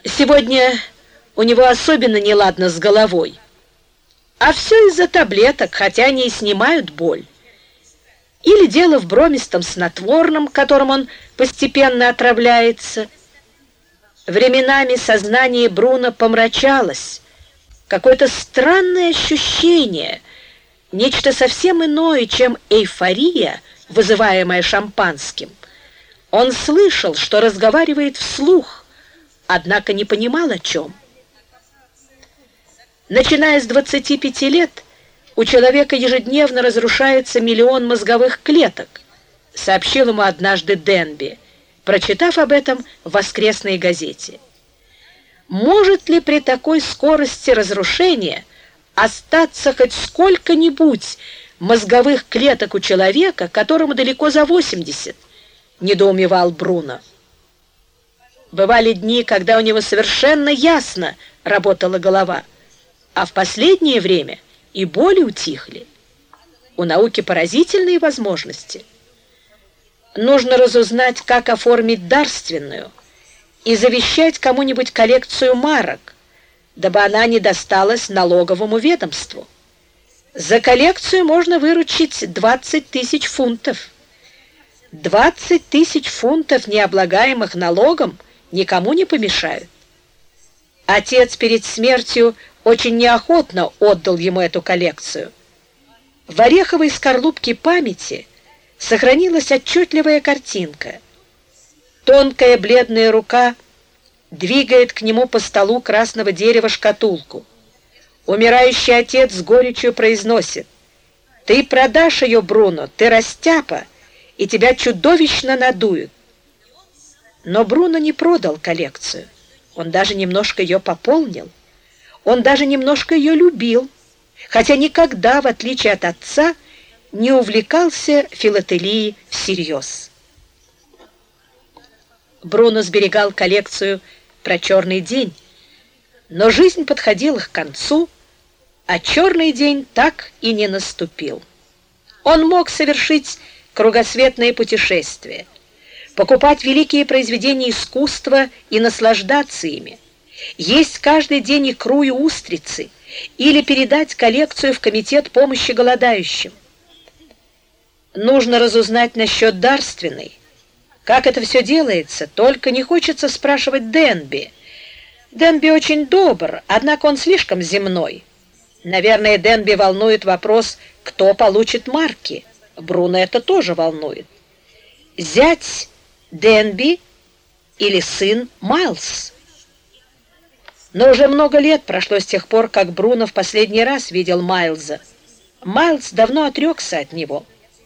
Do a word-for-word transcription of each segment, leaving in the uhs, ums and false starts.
Сегодня у него особенно неладно с головой. А все из-за таблеток, хотя они и снимают боль. Или дело в бромистом снотворном, которым он постепенно отравляется. Временами сознание Бруно помрачалось. Какое-то странное ощущение, нечто совсем иное, чем эйфория, вызываемая шампанским. Он слышал, что разговаривает вслух, однако не понимал, о чем. Начиная с двадцати пяти лет у человека ежедневно разрушается миллион мозговых клеток, сообщил ему однажды Денби, прочитав об этом в воскресной газете. Может ли при такой скорости разрушения остаться хоть сколько-нибудь мозговых клеток у человека, которому далеко за восемьдесят, недоумевал Бруно. Бывали дни, когда у него совершенно ясно работала голова, а в последнее время и боли утихли. У науки поразительные возможности. Нужно разузнать, как оформить дарственную, и завещать кому-нибудь коллекцию марок, дабы она не досталась налоговому ведомству. За коллекцию можно выручить двадцать тысяч фунтов. двадцать тысяч фунтов, не облагаемых налогом, никому не помешают. Отец перед смертью очень неохотно отдал ему эту коллекцию. В ореховой скорлупке памяти сохранилась отчетливая картинка. Тонкая бледная рука двигает к нему по столу красного дерева шкатулку. Умирающий отец с горечью произносит: «Ты продашь ее, Бруно, ты растяпа, и тебя чудовищно надуют». Но Бруно не продал коллекцию. Он даже немножко ее пополнил. Он даже немножко ее любил, хотя никогда, в отличие от отца, не увлекался филателией всерьез. Бруно сберегал коллекцию про черный день, но жизнь подходила к концу, а черный день так и не наступил. Он мог совершить кругосветное путешествие, покупать великие произведения искусства и наслаждаться ими, есть каждый день икру и устрицы или передать коллекцию в комитет помощи голодающим. Нужно разузнать насчет дарственной. Как это все делается, только не хочется спрашивать Денби. Денби очень добр, однако он слишком земной. Наверное, Денби волнует вопрос, кто получит марки. Бруно это тоже волнует. Зять Денби или сын Майлз? Но уже много лет прошло с тех пор, как Бруно в последний раз видел Майлза. Майлз давно отрекся от него.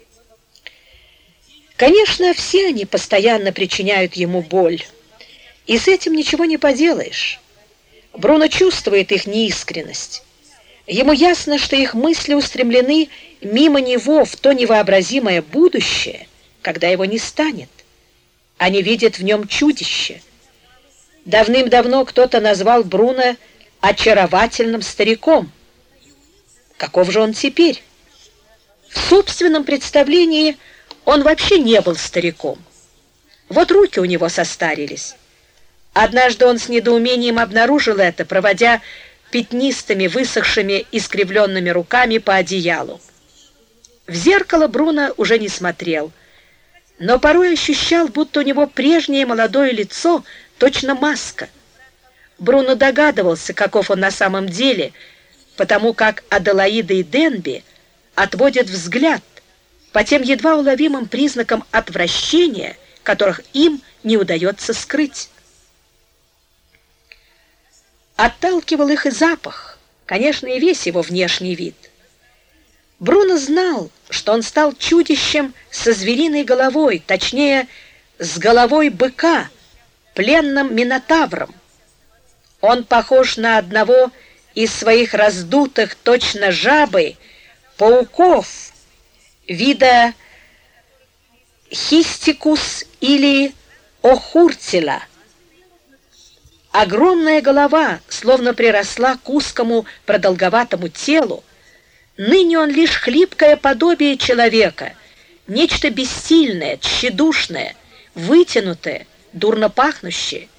Конечно, все они постоянно причиняют ему боль, и с этим ничего не поделаешь. Бруно чувствует их неискренность. Ему ясно, что их мысли устремлены мимо него в то невообразимое будущее, когда его не станет. Они видят в нем чудище. Давным-давно кто-то назвал Бруно очаровательным стариком. Каков же он теперь? В собственном представлении он вообще не был стариком. Вот руки у него состарились. Однажды он с недоумением обнаружил это, проводя пятнистыми, высохшими, искривленными руками по одеялу. В зеркало Бруно уже не смотрел, но порой ощущал, будто у него прежнее молодое лицо, точно маска. Бруно догадывался, каков он на самом деле, потому как Аделаида и Денби отводят взгляд по тем едва уловимым признакам отвращения, которых им не удается скрыть. Отталкивал их и запах, конечно, и весь его внешний вид. Бруно знал, что он стал чудищем со звериной головой, точнее, с головой быка, пленным минотавром. Он похож на одного из своих раздутых, точно жабы, пауков, вида хистикус или охуртила. Огромная голова словно приросла к узкому продолговатому телу. Ныне он лишь хлипкое подобие человека, нечто бессильное, тщедушное, вытянутое, дурно пахнущее.